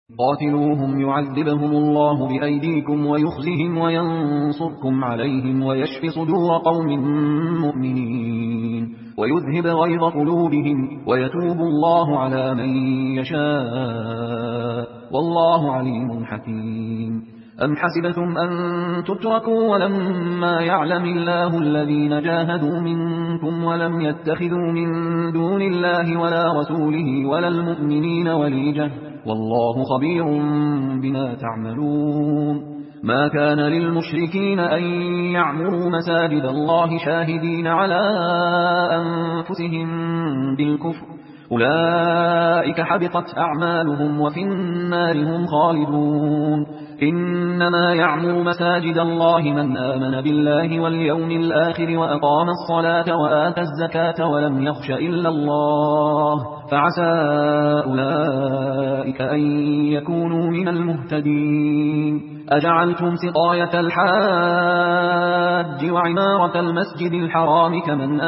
قاتلوهم يعذبهم الله بأيديكم ويخزهم وينصركم عليهم ويشف صدور قوم مؤمنين ويذهب غيظ قلوبهم ويتوب الله على من يشاء والله عليم حكيم. أم حسبتم أن تتركوا ولما يعلم الله الذين جاهدوا منكم ولم يتخذوا من دون الله ولا رسوله ولا المؤمنين وليجة والله خبير بما تعملون. ما كان للمشركين أن يعمروا مساجد الله شاهدين على أنفسهم بالكفر أولئك حبطت أعمالهم وفي النار هم خالدون. إنما يعمر مساجد الله من آمن بالله واليوم الآخر وأقام الصلاة وآتى الزكاة ولم يخش إلا الله فعسى أولئك أن يكونوا من المهتدين. أجعلتم سقاية الحاج وعمارة المسجد الحرام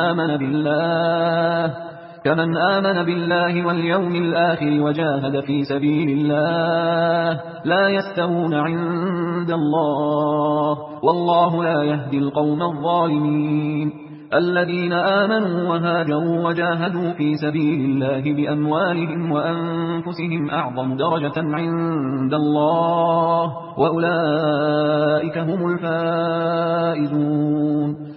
كمن آمن بالله واليوم الآخر وجاهد في سبيل الله لا يستوون عند الله والله لا يهدي القوم الظالمين. الذين آمنوا وهاجروا وجاهدوا في سبيل الله بأموالهم وأنفسهم أعظم درجة عند الله وأولئك هم الفائزون.